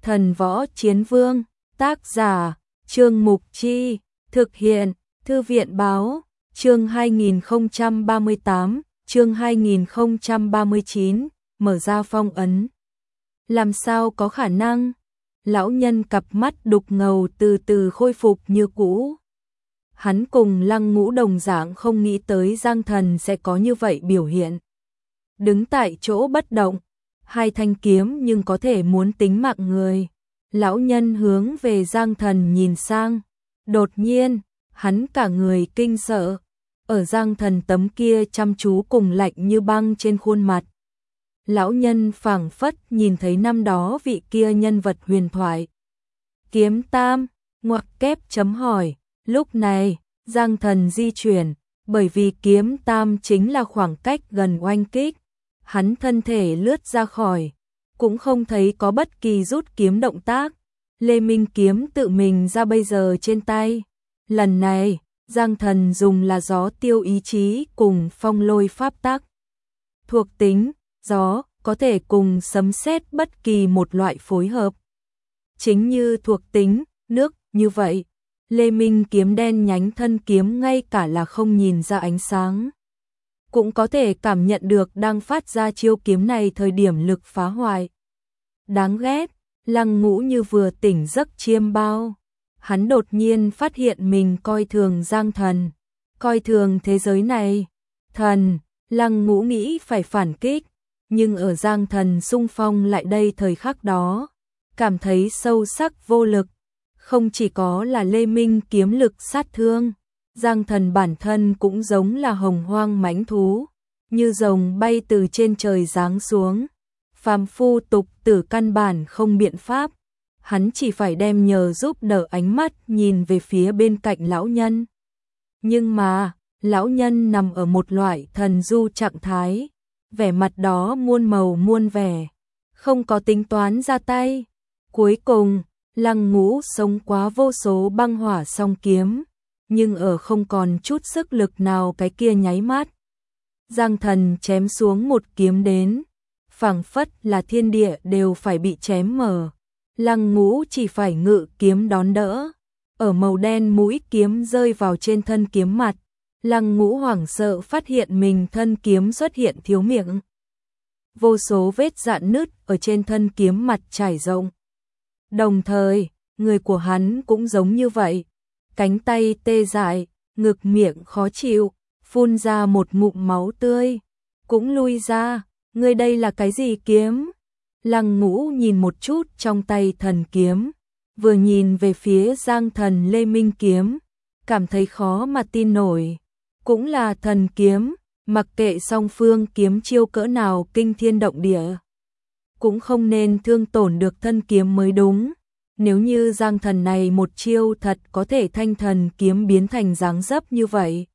Thần Võ Chiến Vương, tác giả, Trương Mục Chi, thực hiện, Thư viện Báo, chương 2038, chương 2039, mở ra phong ấn. Làm sao có khả năng? Lão nhân cặp mắt đục ngầu từ từ khôi phục như cũ. Hắn cùng Lăng Ngũ đồng dạng không nghĩ tới Giang Thần sẽ có như vậy biểu hiện. Đứng tại chỗ bất động, hai thanh kiếm nhưng có thể muốn tính mạng người. Lão nhân hướng về Giang Thần nhìn sang. Đột nhiên, hắn cả người kinh sợ. Ở Giang Thần tấm kia chăm chú cùng lạnh như băng trên khuôn mặt. Lão nhân phảng phất nhìn thấy năm đó vị kia nhân vật huyền thoại. Kiếm Tam, ngoặc kép chấm hỏi. Lúc này, Giang Thần di chuyển, bởi vì kiếm tam chính là khoảng cách gần oanh kích. Hắn thân thể lướt ra khỏi, cũng không thấy có bất kỳ rút kiếm động tác. Lê Minh kiếm tự mình ra bây giờ trên tay. Lần này, Giang Thần dùng là gió tiêu ý chí cùng phong lôi pháp tắc. Thuộc tính, gió, có thể cùng sấm sét bất kỳ một loại phối hợp. Chính như thuộc tính, nước, như vậy. Lê Minh kiếm đen nhánh thân kiếm ngay cả là không nhìn ra ánh sáng. Cũng có thể cảm nhận được đang phát ra chiêu kiếm này thời điểm lực phá hoại. Đáng ghét, Lăng Ngũ như vừa tỉnh giấc chiêm bao. Hắn đột nhiên phát hiện mình coi thường Giang Thần, coi thường thế giới này. Thần, Lăng Ngũ nghĩ phải phản kích, nhưng ở Giang Thần xung phong lại đây thời khắc đó, cảm thấy sâu sắc vô lực. Không chỉ có là Lê Minh kiếm lực sát thương, Giang Thần bản thân cũng giống là hồng hoang mãnh thú, như rồng bay từ trên trời giáng xuống. Phàm phu tục tử căn bản không biện pháp, hắn chỉ phải đem nhờ giúp đỡ ánh mắt nhìn về phía bên cạnh lão nhân. Nhưng mà, lão nhân nằm ở một loại thần du trạng thái, vẻ mặt đó muôn màu muôn vẻ, không có tính toán ra tay. Cuối cùng, Lăng Ngũ sống quá vô số băng hỏa song kiếm, nhưng ở không còn chút sức lực nào cái kia nháy mắt. Giang Thần chém xuống một kiếm đến, phảng phất là thiên địa đều phải bị chém mở. Lăng Ngũ chỉ phải ngự kiếm đón đỡ. Ở màu đen mũi kiếm rơi vào trên thân kiếm mặt, Lăng Ngũ hoảng sợ phát hiện mình thân kiếm xuất hiện thiếu miệng. Vô số vết rạn nứt ở trên thân kiếm mặt trải rộng. Đồng thời, người của hắn cũng giống như vậy. Cánh tay tê dại, ngực miệng khó chịu, phun ra một ngụm máu tươi. Cũng lui ra, ngươi đây là cái gì kiếm? Lăng Ngũ nhìn một chút trong tay thần kiếm, vừa nhìn về phía Giang Thần Lê Minh kiếm, cảm thấy khó mà tin nổi. Cũng là thần kiếm, mặc kệ song phương kiếm chiêu cỡ nào kinh thiên động địa, cũng không nên thương tổn được thân kiếm mới đúng. Nếu như Giang Thần này một chiêu thật có thể thanh thần kiếm biến thành dáng dấp như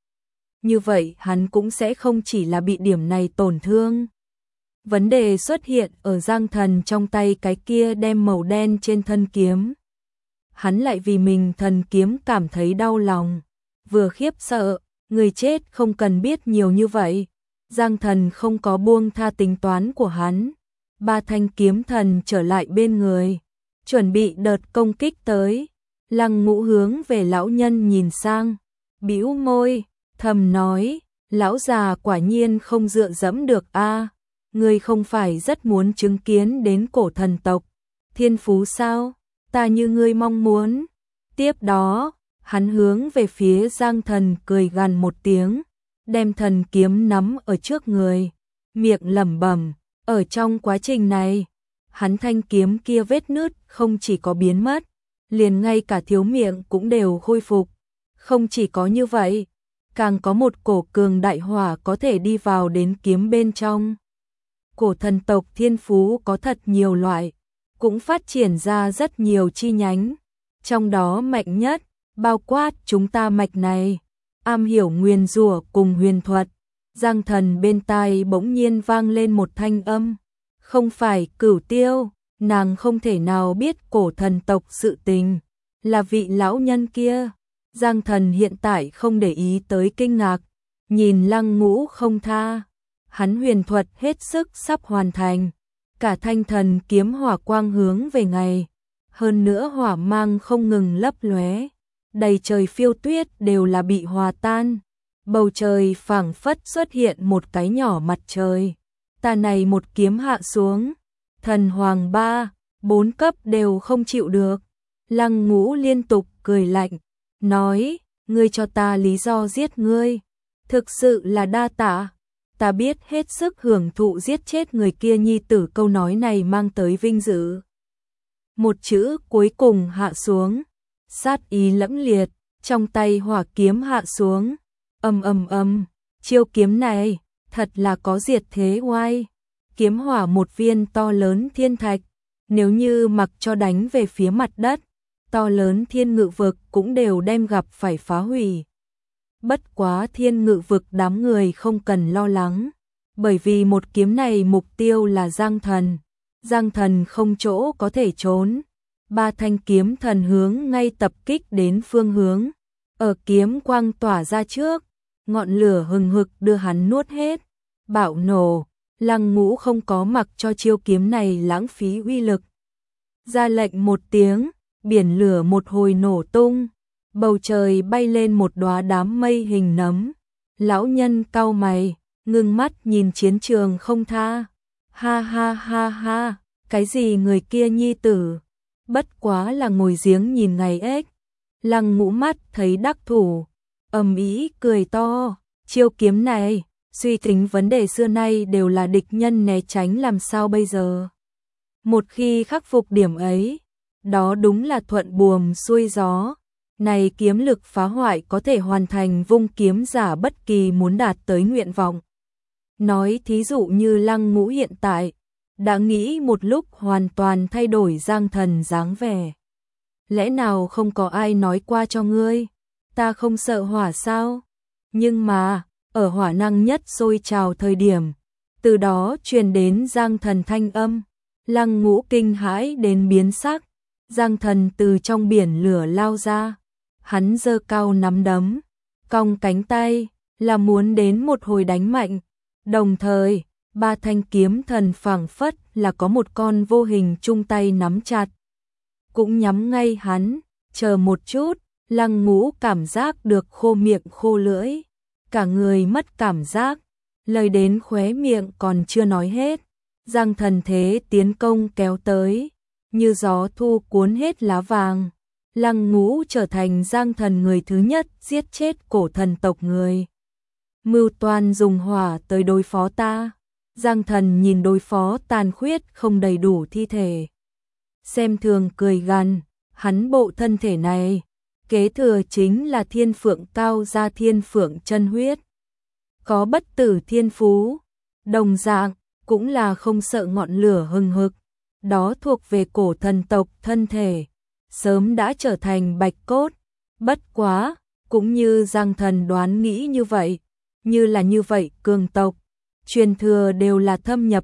vậy hắn cũng sẽ không chỉ là bị điểm này tổn thương. Vấn đề xuất hiện ở Giang Thần trong tay cái kia đem màu đen trên thân kiếm. Hắn lại vì mình thần kiếm cảm thấy đau lòng, vừa khiếp sợ, người chết không cần biết nhiều như vậy. Giang Thần không có buông tha tính toán của hắn. Ba thanh kiếm thần trở lại bên người, chuẩn bị đợt công kích tới. Lăng Ngũ hướng về lão nhân nhìn sang, bĩu môi, thầm nói, lão già quả nhiên không dựa dẫm được a. Ngươi không phải rất muốn chứng kiến đến cổ thần tộc thiên phú sao? Ta như ngươi mong muốn. Tiếp đó, hắn hướng về phía Giang Thần cười gằn một tiếng, đem thần kiếm nắm ở trước người, miệng lẩm bẩm. Ở trong quá trình này, hắn thanh kiếm kia vết nứt không chỉ có biến mất, liền ngay cả thiếu miệng cũng đều khôi phục. Không chỉ có như vậy, càng có một cổ cường đại hỏa có thể đi vào đến kiếm bên trong. Cổ thần tộc thiên phú có thật nhiều loại, cũng phát triển ra rất nhiều chi nhánh. Trong đó mạnh nhất, bao quát chúng ta mạch này, am hiểu nguyền rủa cùng huyền thuật. Giang Thần bên tai bỗng nhiên vang lên một thanh âm. Không phải Cửu Tiêu, nàng không thể nào biết cổ thần tộc sự tình, là vị lão nhân kia. Giang Thần hiện tại không để ý tới kinh ngạc, nhìn Lăng Ngũ không tha. Hắn huyền thuật hết sức sắp hoàn thành, cả thanh thần kiếm hỏa quang hướng về ngày hơn nữa hỏa mang không ngừng lấp lóe, đầy trời phiêu tuyết đều là bị hòa tan. Bầu trời phảng phất xuất hiện một cái nhỏ mặt trời. Ta này một kiếm hạ xuống, thần hoàng 3, 4 cấp đều không chịu được. Lăng Ngũ liên tục cười lạnh, nói, ngươi cho ta lý do giết ngươi, thực sự là đa tạ. Ta biết hết sức hưởng thụ giết chết người kia nhi tử, câu nói này mang tới vinh dự. Một chữ cuối cùng hạ xuống, sát ý lẫm liệt, trong tay hỏa kiếm hạ xuống, chiêu kiếm này thật là có diệt thế oai. Kiếm hỏa một viên to lớn thiên thạch, nếu như mặc cho đánh về phía mặt đất, to lớn thiên ngự vực cũng đều đem gặp phải phá hủy. Bất quá thiên ngự vực đám người không cần lo lắng, bởi vì một kiếm này mục tiêu là Giang Thần. Giang Thần không chỗ có thể trốn, 3 thanh kiếm thần hướng ngay tập kích đến phương hướng. Ở kiếm quang tỏa ra trước, ngọn lửa hừng hực đưa hắn nuốt hết. Bạo nổ, Lăng Ngũ không có mặc cho chiêu kiếm này lãng phí uy lực. Ra lệnh một tiếng, biển lửa một hồi nổ tung, bầu trời bay lên một đóa đám mây hình nấm. Lão nhân cau mày, ngưng mắt nhìn chiến trường không tha. Ha ha ha ha, cái gì người kia nhi tử, bất quá là ngồi giếng nhìn ngày ếch. Lăng Ngũ mắt thấy đắc thủ, ầm ĩ cười to, chiêu kiếm này, suy tính vấn đề xưa nay đều là địch nhân né tránh làm sao bây giờ. Một khi khắc phục điểm ấy, đó đúng là thuận buồm xuôi gió. Này kiếm lực phá hoại có thể hoàn thành vung kiếm giả bất kỳ muốn đạt tới nguyện vọng. Nói thí dụ như Lăng Ngũ hiện tại, đã nghĩ một lúc hoàn toàn thay đổi Giang Thần dáng vẻ. Lẽ nào không có ai nói qua cho ngươi, ta không sợ hỏa sao? Nhưng mà, ở hỏa năng nhất sôi trào thời điểm, từ đó truyền đến Giang Thần thanh âm. Lăng Ngũ kinh hãi đến biến sắc, Giang Thần từ trong biển lửa lao ra, hắn giơ cao nắm đấm, cong cánh tay, là muốn đến một hồi đánh mạnh. Đồng thời, 3 thanh kiếm thần phảng phất là có một con vô hình chung tay nắm chặt, cũng nhắm ngay hắn. Chờ một chút, Lăng Ngũ cảm giác được khô miệng khô lưỡi, cả người mất cảm giác, lời đến khóe miệng còn chưa nói hết, Giang Thần thế tiến công kéo tới, như gió thu cuốn hết lá vàng. Lăng Ngũ trở thành Giang Thần người thứ nhất giết chết cổ thần tộc người. Mưu toan dùng hỏa tới đối phó ta. Giang Thần nhìn đối phó tàn khuyết không đầy đủ thi thể, xem thường cười gằn, hắn bộ thân thể này, kế thừa chính là thiên phượng cao gia thiên phượng chân huyết. Có bất tử thiên phú, đồng dạng, cũng là không sợ ngọn lửa hừng hực, đó thuộc về cổ thần tộc thân thể, sớm đã trở thành bạch cốt. Bất quá, cũng như Giang Thần đoán nghĩ như vậy, như vậy cường tộc, truyền thừa đều là thâm nhập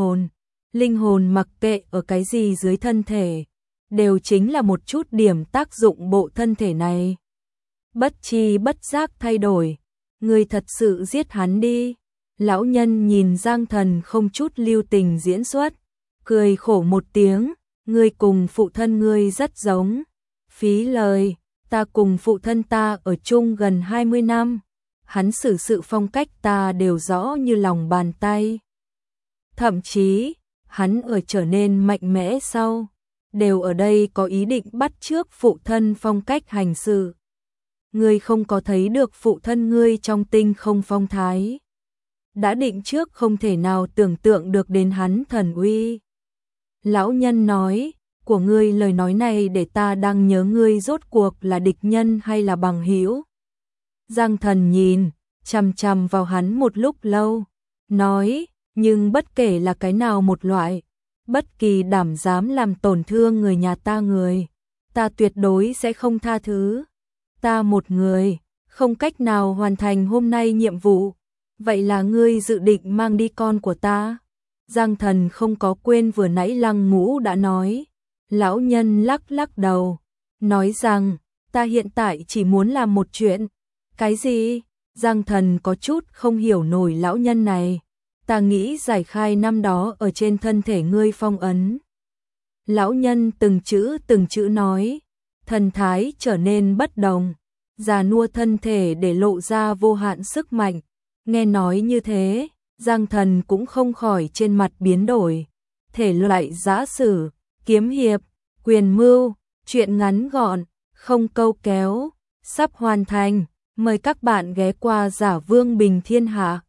linh hồn mặc kệ ở cái gì dưới thân thể, đều chính là một chút điểm tác dụng bộ thân thể này. Bất chi bất giác thay đổi, người thật sự giết hắn đi. Lão nhân nhìn Giang Thần không chút lưu tình diễn xuất, cười khổ một tiếng, ngươi cùng phụ thân ngươi rất giống. Phí lời, ta cùng phụ thân ta ở chung gần 20 năm, hắn xử sự phong cách ta đều rõ như lòng bàn tay. Thậm chí, hắn ở trở nên mạnh mẽ sau, đều ở đây có ý định bắt chước phụ thân phong cách hành sự. Ngươi không có thấy được phụ thân ngươi trong tinh không phong thái, đã định trước không thể nào tưởng tượng được đến hắn thần uy. Lão nhân nói, của ngươi lời nói này để ta đang nhớ ngươi rốt cuộc là địch nhân hay là bằng hữu. Giang Thần nhìn chằm chằm vào hắn một lúc lâu, nói, nhưng bất kể là cái nào một loại, bất kỳ đảm dám làm tổn thương người nhà ta người, ta tuyệt đối sẽ không tha thứ. Ta một người, không cách nào hoàn thành hôm nay nhiệm vụ, vậy là ngươi dự định mang đi con của ta? Giang Thần không có quên vừa nãy Lăng Ngũ đã nói. Lão nhân lắc lắc đầu, nói rằng, ta hiện tại chỉ muốn làm một chuyện. Cái gì? Giang Thần có chút không hiểu nổi lão nhân này. Ta nghĩ giải khai năm đó ở trên thân thể ngươi phong ấn. Lão nhân từng chữ nói, thần thái trở nên bất đồng, già nua thân thể để lộ ra vô hạn sức mạnh. Nghe nói như thế, Giang Thần cũng không khỏi trên mặt biến đổi. Thể loại giã sử, kiếm hiệp, quyền mưu, truyện ngắn gọn, không câu kéo, sắp hoàn thành. Mời các bạn ghé qua Giả Vương Bình Thiên Hạ.